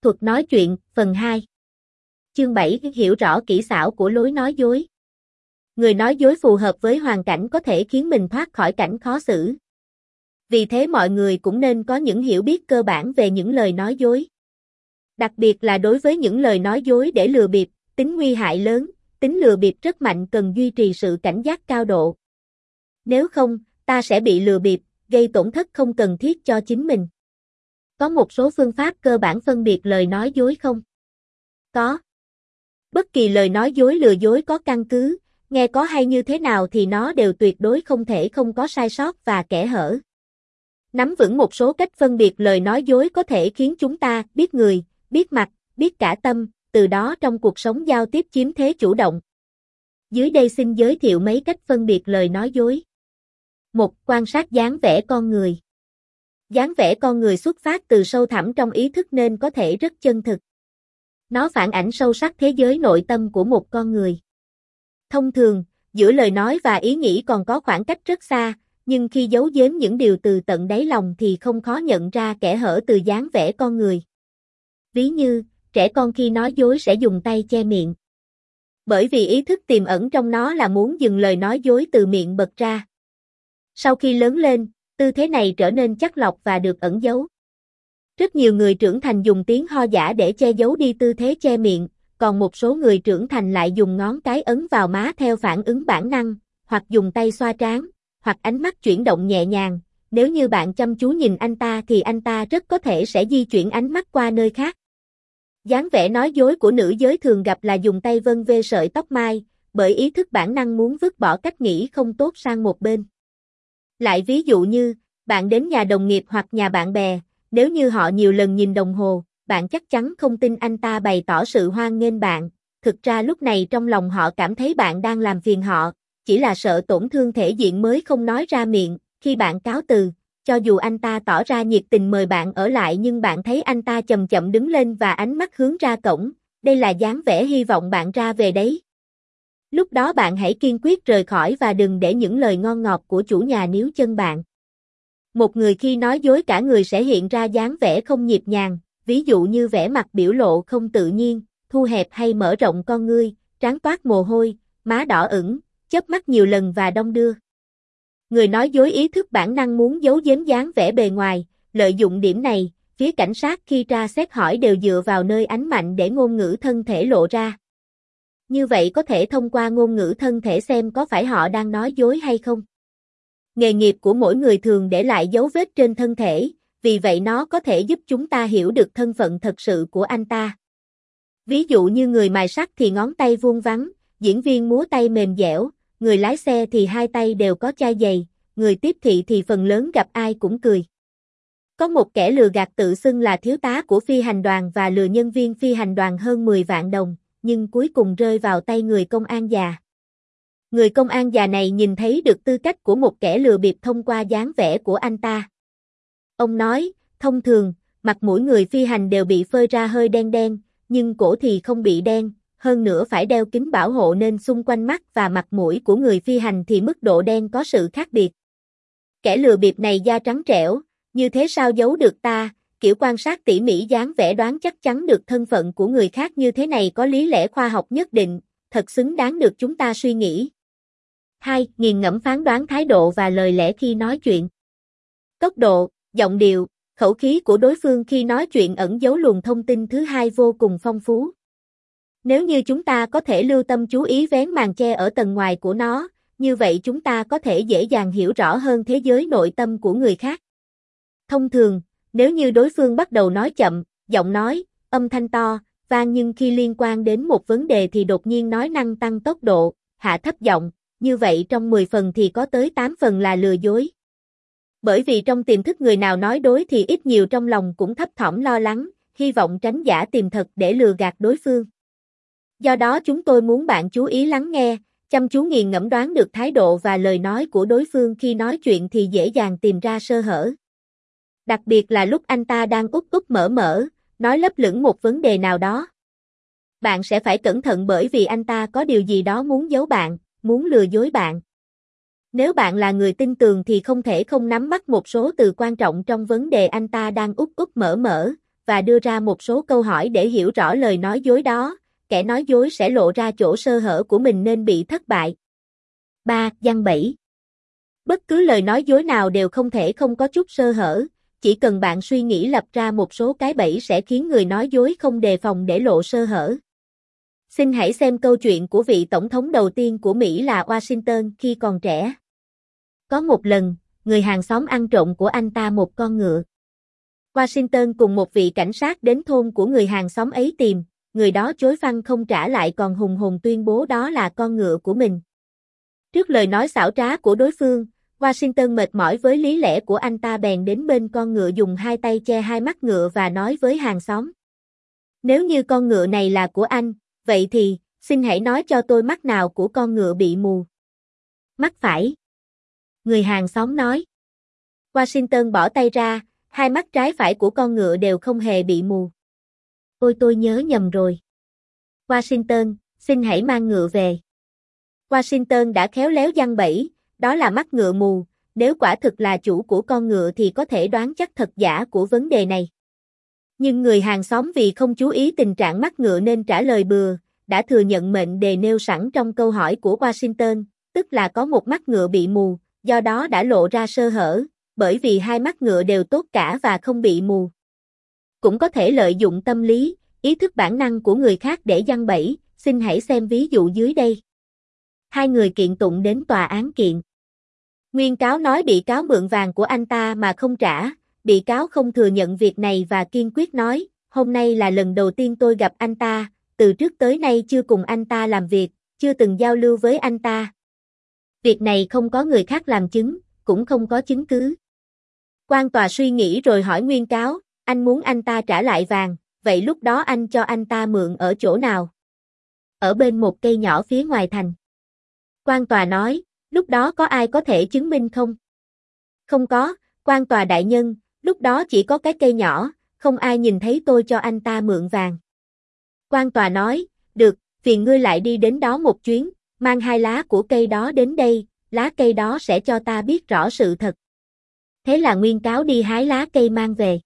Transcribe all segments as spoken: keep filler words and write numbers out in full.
Thuật nói chuyện, phần hai. Chương bảy, hiểu rõ kỹ xảo của lối nói dối. Người nói dối phù hợp với hoàn cảnh có thể khiến mình thoát khỏi cảnh khó xử. Vì thế mọi người cũng nên có những hiểu biết cơ bản về những lời nói dối. Đặc biệt là đối với những lời nói dối để lừa bịp, tính nguy hại lớn, tính lừa bịp rất mạnh, cần duy trì sự cảnh giác cao độ. Nếu không, ta sẽ bị lừa bịp, gây tổn thất không cần thiết cho chính mình. Có một số phương pháp cơ bản phân biệt lời nói dối không? Có. Bất kỳ lời nói dối lừa dối có căn cứ, nghe có hay như thế nào thì nó đều tuyệt đối không thể không có sai sót và kẽ hở. Nắm vững một số cách phân biệt lời nói dối có thể khiến chúng ta biết người, biết mặt, biết cả tâm, từ đó trong cuộc sống giao tiếp chiếm thế chủ động. Dưới đây xin giới thiệu mấy cách phân biệt lời nói dối. một. Quan sát dáng vẻ con người. Dáng vẻ con người xuất phát từ sâu thẳm trong ý thức nên có thể rất chân thực. Nó phản ảnh sâu sắc thế giới nội tâm của một con người. Thông thường, giữa lời nói và ý nghĩ còn có khoảng cách rất xa, nhưng khi giấu giếm những điều từ tận đáy lòng thì không khó nhận ra kẽ hở từ dáng vẻ con người. Ví như, trẻ con khi nói dối sẽ dùng tay che miệng. Bởi vì ý thức tiềm ẩn trong nó là muốn dừng lời nói dối từ miệng bật ra. Sau khi lớn lên, tư thế này trở nên chắc lọc và được ẩn giấu. Rất nhiều người trưởng thành dùng tiếng ho giả để che giấu đi tư thế che miệng, còn một số người trưởng thành lại dùng ngón cái ấn vào má theo phản ứng bản năng, hoặc dùng tay xoa trán, hoặc ánh mắt chuyển động nhẹ nhàng. Nếu như bạn chăm chú nhìn anh ta thì anh ta rất có thể sẽ di chuyển ánh mắt qua nơi khác. Dáng vẻ nói dối của nữ giới thường gặp là dùng tay vân vê sợi tóc mai, bởi ý thức bản năng muốn vứt bỏ cách nghĩ không tốt sang một bên. Lại ví dụ như, bạn đến nhà đồng nghiệp hoặc nhà bạn bè, nếu như họ nhiều lần nhìn đồng hồ, bạn chắc chắn không tin anh ta bày tỏ sự hoan nghênh bạn, thực ra lúc này trong lòng họ cảm thấy bạn đang làm phiền họ, chỉ là sợ tổn thương thể diện mới không nói ra miệng. Khi bạn cáo từ, cho dù anh ta tỏ ra nhiệt tình mời bạn ở lại nhưng bạn thấy anh ta chậm chậm đứng lên và ánh mắt hướng ra cổng, đây là dáng vẻ hy vọng bạn ra về đấy. Lúc đó bạn hãy kiên quyết rời khỏi và đừng để những lời ngon ngọt của chủ nhà níu chân bạn. Một người khi nói dối cả người sẽ hiện ra dáng vẻ không nhịp nhàng, ví dụ như vẻ mặt biểu lộ không tự nhiên, thu hẹp hay mở rộng con ngươi, trán toát mồ hôi, má đỏ ửng, chớp mắt nhiều lần và đong đưa. Người nói dối ý thức bản năng muốn giấu giếm dáng vẻ bề ngoài, lợi dụng điểm này, phía cảnh sát khi tra xét hỏi đều dựa vào nơi ánh mạnh để ngôn ngữ thân thể lộ ra. Như vậy có thể thông qua ngôn ngữ thân thể xem có phải họ đang nói dối hay không. Nghề nghiệp của mỗi người thường để lại dấu vết trên thân thể, vì vậy nó có thể giúp chúng ta hiểu được thân phận thật sự của anh ta. Ví dụ như người mài sắt thì ngón tay vuông vắn, diễn viên múa tay mềm dẻo, người lái xe thì hai tay đều có chai giày, người tiếp thị thì phần lớn gặp ai cũng cười. Có một kẻ lừa gạt tự xưng là thiếu tá của phi hành đoàn và lừa nhân viên phi hành đoàn hơn mười vạn đồng, nhưng cuối cùng rơi vào tay người công an già. Người công an già này nhìn thấy được tư cách của một kẻ lừa bịp thông qua dáng vẻ của anh ta. Ông nói, thông thường, mặt mũi người phi hành đều bị phơi ra hơi đen đen, nhưng cổ thì không bị đen, hơn nữa phải đeo kính bảo hộ nên xung quanh mắt và mặt mũi của người phi hành thì mức độ đen có sự khác biệt. Kẻ lừa bịp này da trắng trẻo, như thế sao giấu được ta, kiểu quan sát tỉ mỉ dáng vẻ đoán chắc chắn được thân phận của người khác như thế này có lý lẽ khoa học nhất định, thật xứng đáng được chúng ta suy nghĩ. hai. Nghiền ngẫm phán đoán thái độ và lời lẽ khi nói chuyện. Tốc độ, giọng điệu, khẩu khí của đối phương khi nói chuyện ẩn giấu luồng thông tin thứ hai vô cùng phong phú. Nếu như chúng ta có thể lưu tâm chú ý vén màn che ở tầng ngoài của nó, như vậy chúng ta có thể dễ dàng hiểu rõ hơn thế giới nội tâm của người khác. Thông thường, nếu như đối phương bắt đầu nói chậm, giọng nói, âm thanh to, vang nhưng khi liên quan đến một vấn đề thì đột nhiên nói năng tăng tốc độ, hạ thấp giọng, như vậy trong mười phần thì có tới tám phần là lừa dối. Bởi vì trong tiềm thức người nào nói dối thì ít nhiều trong lòng cũng thấp thỏm lo lắng, hy vọng tránh giả tìm thật để lừa gạt đối phương. Do đó chúng tôi muốn bạn chú ý lắng nghe, chăm chú nghiền ngẫm đoán được thái độ và lời nói của đối phương khi nói chuyện thì dễ dàng tìm ra sơ hở. Đặc biệt là lúc anh ta đang úp úp mở mở, nói lấp lửng một vấn đề nào đó. Bạn sẽ phải cẩn thận bởi vì anh ta có điều gì đó muốn giấu bạn, muốn lừa dối bạn. Nếu bạn là người tin tường thì không thể không nắm bắt một số từ quan trọng trong vấn đề anh ta đang úp úp mở mở, và đưa ra một số câu hỏi để hiểu rõ lời nói dối đó, kẻ nói dối sẽ lộ ra chỗ sơ hở của mình nên bị thất bại. ba. Giăng bẫy. Bất cứ lời nói dối nào đều không thể không có chút sơ hở, chỉ cần bạn suy nghĩ lập ra một số cái bẫy sẽ khiến người nói dối không đề phòng để lộ sơ hở. Xin hãy xem câu chuyện của vị tổng thống đầu tiên của Mỹ là Washington khi còn trẻ. Có một lần, người hàng xóm ăn trộm của anh ta một con ngựa. Washington cùng một vị cảnh sát đến thôn của người hàng xóm ấy tìm, người đó chối phăng không trả lại còn hùng hồn tuyên bố đó là con ngựa của mình. Trước lời nói xảo trá của đối phương, Washington mệt mỏi với lý lẽ của anh ta bèn đến bên con ngựa dùng hai tay che hai mắt ngựa và nói với hàng xóm. Nếu như con ngựa này là của anh, vậy thì, xin hãy nói cho tôi mắt nào của con ngựa bị mù. Mắt phải. Người hàng xóm nói. Washington bỏ tay ra, hai mắt trái phải của con ngựa đều không hề bị mù. Ôi tôi nhớ nhầm rồi. Washington, xin hãy mang ngựa về. Washington đã khéo léo giăng bẫy, đó là mắt ngựa mù, nếu quả thực là chủ của con ngựa thì có thể đoán chắc thật giả của vấn đề này. Nhưng người hàng xóm vì không chú ý tình trạng mắt ngựa nên trả lời bừa, đã thừa nhận mệnh đề nêu sẵn trong câu hỏi của Washington, tức là có một mắt ngựa bị mù, do đó đã lộ ra sơ hở, bởi vì hai mắt ngựa đều tốt cả và không bị mù. Cũng có thể lợi dụng tâm lý, ý thức bản năng của người khác để giăng bẫy, xin hãy xem ví dụ dưới đây. Hai người kiện tụng đến tòa án kiện. Nguyên cáo nói bị cáo mượn vàng của anh ta mà không trả, bị cáo không thừa nhận việc này và kiên quyết nói, hôm nay là lần đầu tiên tôi gặp anh ta, từ trước tới nay chưa cùng anh ta làm việc, chưa từng giao lưu với anh ta. Việc này không có người khác làm chứng, cũng không có chứng cứ. Quan tòa suy nghĩ rồi hỏi nguyên cáo, anh muốn anh ta trả lại vàng, vậy lúc đó anh cho anh ta mượn ở chỗ nào? Ở bên một cây nhỏ phía ngoài thành. Quan tòa nói, lúc đó có ai có thể chứng minh không? Không có, quan tòa đại nhân, lúc đó chỉ có cái cây nhỏ, không ai nhìn thấy tôi cho anh ta mượn vàng. Quan tòa nói, được, phiền ngươi lại đi đến đó một chuyến, mang hai lá của cây đó đến đây, lá cây đó sẽ cho ta biết rõ sự thật. Thế là nguyên cáo đi hái lá cây mang về.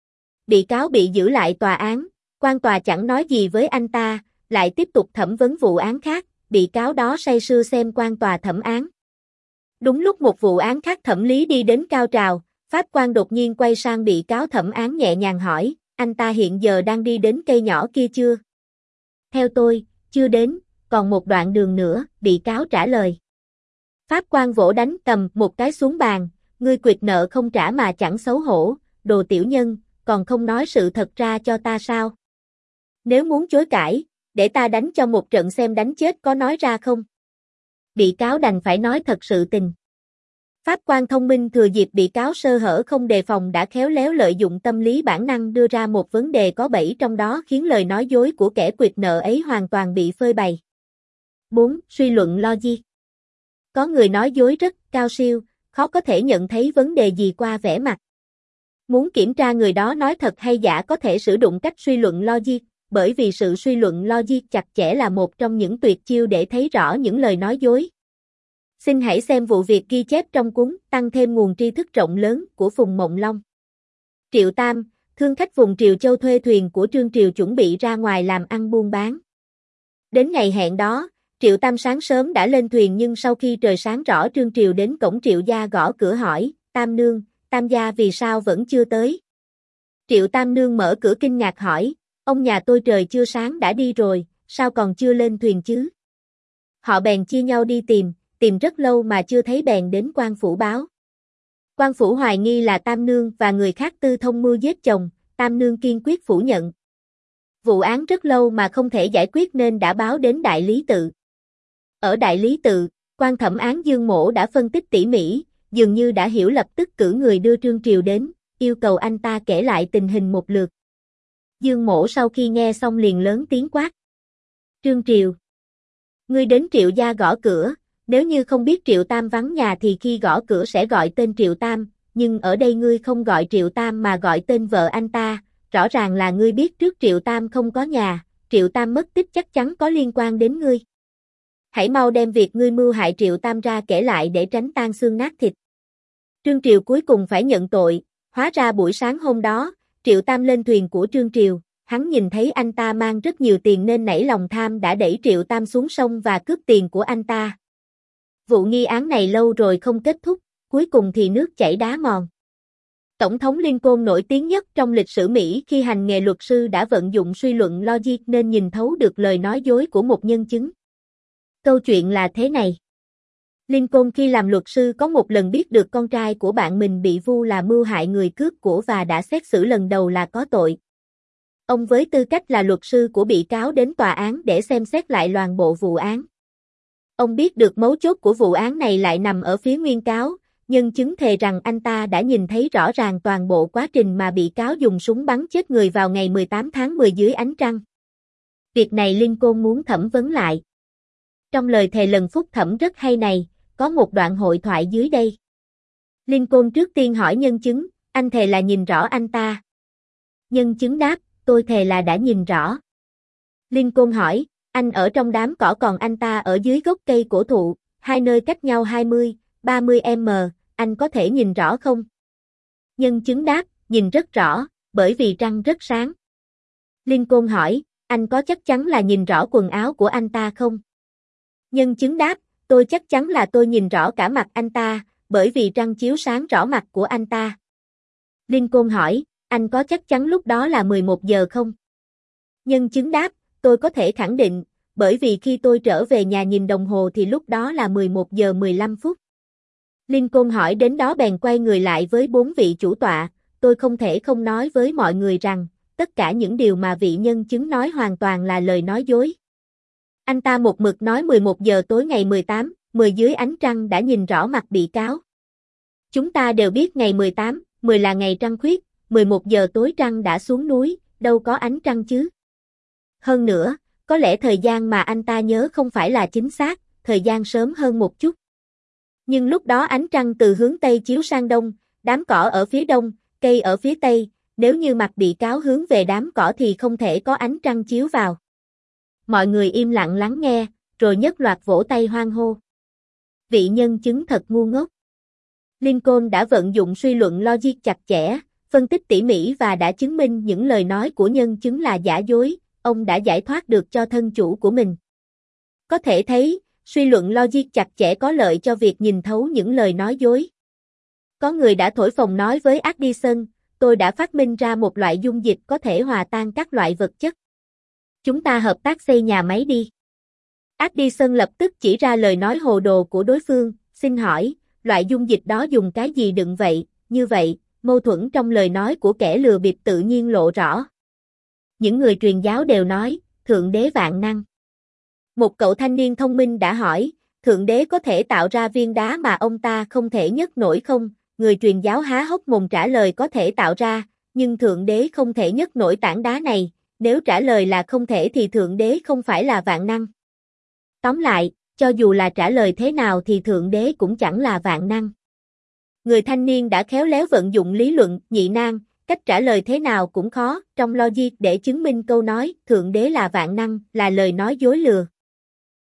Bị cáo bị giữ lại tòa án, quan tòa chẳng nói gì với anh ta, lại tiếp tục thẩm vấn vụ án khác, bị cáo đó say sưa xem quan tòa thẩm án. Đúng lúc một vụ án khác thẩm lý đi đến cao trào, pháp quan đột nhiên quay sang bị cáo thẩm án nhẹ nhàng hỏi, anh ta hiện giờ đang đi đến cây nhỏ kia chưa? Theo tôi, chưa đến, còn một đoạn đường nữa, bị cáo trả lời. Pháp quan vỗ đánh cầm một cái xuống bàn, ngươi quỵt nợ không trả mà chẳng xấu hổ, đồ tiểu nhân, còn không nói sự thật ra cho ta sao? Nếu muốn chối cãi, để ta đánh cho một trận xem đánh chết có nói ra không? Bị cáo đành phải nói thật sự tình. Pháp quan thông minh thừa dịp bị cáo sơ hở không đề phòng đã khéo léo lợi dụng tâm lý bản năng đưa ra một vấn đề có bẫy trong đó khiến lời nói dối của kẻ quỵt nợ ấy hoàn toàn bị phơi bày. bốn. Suy luận logic. Có người nói dối rất cao siêu, khó có thể nhận thấy vấn đề gì qua vẻ mặt. Muốn kiểm tra người đó nói thật hay giả có thể sử dụng cách suy luận logic, bởi vì sự suy luận logic chặt chẽ là một trong những tuyệt chiêu để thấy rõ những lời nói dối. Xin hãy xem vụ việc ghi chép trong cuốn Tăng thêm nguồn tri thức rộng lớn của Phùng Mộng Long. Triệu Tam, thương khách vùng Triều Châu thuê thuyền của Trương Triều chuẩn bị ra ngoài làm ăn buôn bán. Đến ngày hẹn đó, Triệu Tam sáng sớm đã lên thuyền nhưng sau khi trời sáng rõ Trương Triều đến cổng Triệu gia gõ cửa hỏi, Tam Nương, Tam gia vì sao vẫn chưa tới? Triệu Tam Nương mở cửa kinh ngạc hỏi, ông nhà tôi trời chưa sáng đã đi rồi, sao còn chưa lên thuyền chứ? Họ bèn chia nhau đi tìm, tìm rất lâu mà chưa thấy bèn đến quan phủ báo. Quan phủ hoài nghi là Tam Nương và người khác tư thông mưu giết chồng, Tam Nương kiên quyết phủ nhận. Vụ án rất lâu mà không thể giải quyết nên đã báo đến Đại Lý Tự. Ở Đại Lý Tự, quan thẩm án Dương Mỗ đã phân tích tỉ mỉ, dường như đã hiểu lập tức cử người đưa Trương Triều đến, yêu cầu anh ta kể lại tình hình một lượt. Dương Mỗ sau khi nghe xong liền lớn tiếng quát. Trương Triều, ngươi đến Triệu gia gõ cửa, nếu như không biết Triệu Tam vắng nhà thì khi gõ cửa sẽ gọi tên Triệu Tam, nhưng ở đây ngươi không gọi Triệu Tam mà gọi tên vợ anh ta, rõ ràng là ngươi biết trước Triệu Tam không có nhà, Triệu Tam mất tích chắc chắn có liên quan đến ngươi. Hãy mau đem việc ngươi mưu hại Triệu Tam ra kể lại để tránh tan xương nát thịt. Trương Triều cuối cùng phải nhận tội, hóa ra buổi sáng hôm đó, Triệu Tam lên thuyền của Trương Triều, hắn nhìn thấy anh ta mang rất nhiều tiền nên nảy lòng tham đã đẩy Triệu Tam xuống sông và cướp tiền của anh ta. Vụ nghi án này lâu rồi không kết thúc, cuối cùng thì nước chảy đá mòn. Tổng thống Lincoln nổi tiếng nhất trong lịch sử Mỹ khi hành nghề luật sư đã vận dụng suy luận logic nên nhìn thấu được lời nói dối của một nhân chứng. Câu chuyện là thế này. Lincoln khi làm luật sư có một lần biết được con trai của bạn mình bị vu là mưu hại người cướp của và đã xét xử lần đầu là có tội. Ông với tư cách là luật sư của bị cáo đến tòa án để xem xét lại toàn bộ vụ án. Ông biết được mấu chốt của vụ án này lại nằm ở phía nguyên cáo, nhân chứng thề rằng anh ta đã nhìn thấy rõ ràng toàn bộ quá trình mà bị cáo dùng súng bắn chết người vào ngày mười tám tháng mười dưới ánh trăng. Việc này Lincoln muốn thẩm vấn lại. Trong lời thề lần phúc thẩm rất hay này, có một đoạn hội thoại dưới đây. Lincoln trước tiên hỏi nhân chứng, anh thề là nhìn rõ anh ta. Nhân chứng đáp, tôi thề là đã nhìn rõ. Lincoln hỏi, anh ở trong đám cỏ còn anh ta ở dưới gốc cây cổ thụ, hai nơi cách nhau hai mươi, ba mươi mét, anh có thể nhìn rõ không? Nhân chứng đáp, nhìn rất rõ, bởi vì trăng rất sáng. Lincoln hỏi, anh có chắc chắn là nhìn rõ quần áo của anh ta không? Nhân chứng đáp, tôi chắc chắn là tôi nhìn rõ cả mặt anh ta, bởi vì trăng chiếu sáng rõ mặt của anh ta. Lincoln hỏi, anh có chắc chắn lúc đó là mười một giờ không? Nhân chứng đáp, tôi có thể khẳng định, bởi vì khi tôi trở về nhà nhìn đồng hồ thì lúc đó là mười một giờ mười lăm phút. Lincoln hỏi đến đó bèn quay người lại với bốn vị chủ tọa, tôi không thể không nói với mọi người rằng, tất cả những điều mà vị nhân chứng nói hoàn toàn là lời nói dối. Anh ta một mực nói mười một giờ tối ngày mười tám, mười dưới ánh trăng đã nhìn rõ mặt bị cáo. Chúng ta đều biết ngày mười tám, mười là ngày trăng khuyết, mười một giờ tối trăng đã xuống núi, đâu có ánh trăng chứ. Hơn nữa, có lẽ thời gian mà anh ta nhớ không phải là chính xác, thời gian sớm hơn một chút. Nhưng lúc đó ánh trăng từ hướng Tây chiếu sang Đông, đám cỏ ở phía Đông, cây ở phía Tây, nếu như mặt bị cáo hướng về đám cỏ thì không thể có ánh trăng chiếu vào. Mọi người im lặng lắng nghe, rồi nhất loạt vỗ tay hoan hô. Vị nhân chứng thật ngu ngốc. Lincoln đã vận dụng suy luận logic chặt chẽ, phân tích tỉ mỉ và đã chứng minh những lời nói của nhân chứng là giả dối, ông đã giải thoát được cho thân chủ của mình. Có thể thấy, suy luận logic chặt chẽ có lợi cho việc nhìn thấu những lời nói dối. Có người đã thổi phồng nói với Addison, tôi đã phát minh ra một loại dung dịch có thể hòa tan các loại vật chất. Chúng ta hợp tác xây nhà máy đi. Addison lập tức chỉ ra lời nói hồ đồ của đối phương, xin hỏi, loại dung dịch đó dùng cái gì đựng vậy, như vậy, mâu thuẫn trong lời nói của kẻ lừa bịp tự nhiên lộ rõ. Những người truyền giáo đều nói, Thượng Đế vạn năng. Một cậu thanh niên thông minh đã hỏi, Thượng Đế có thể tạo ra viên đá mà ông ta không thể nhấc nổi không? Người truyền giáo há hốc mồm trả lời có thể tạo ra, nhưng Thượng Đế không thể nhấc nổi tảng đá này, nếu trả lời là không thể thì Thượng Đế không phải là vạn năng. Tóm lại, cho dù là trả lời thế nào thì Thượng Đế cũng chẳng là vạn năng. Người thanh niên đã khéo léo vận dụng lý luận, nhị nan, cách trả lời thế nào cũng khó, trong logic để chứng minh câu nói Thượng Đế là vạn năng là lời nói dối lừa.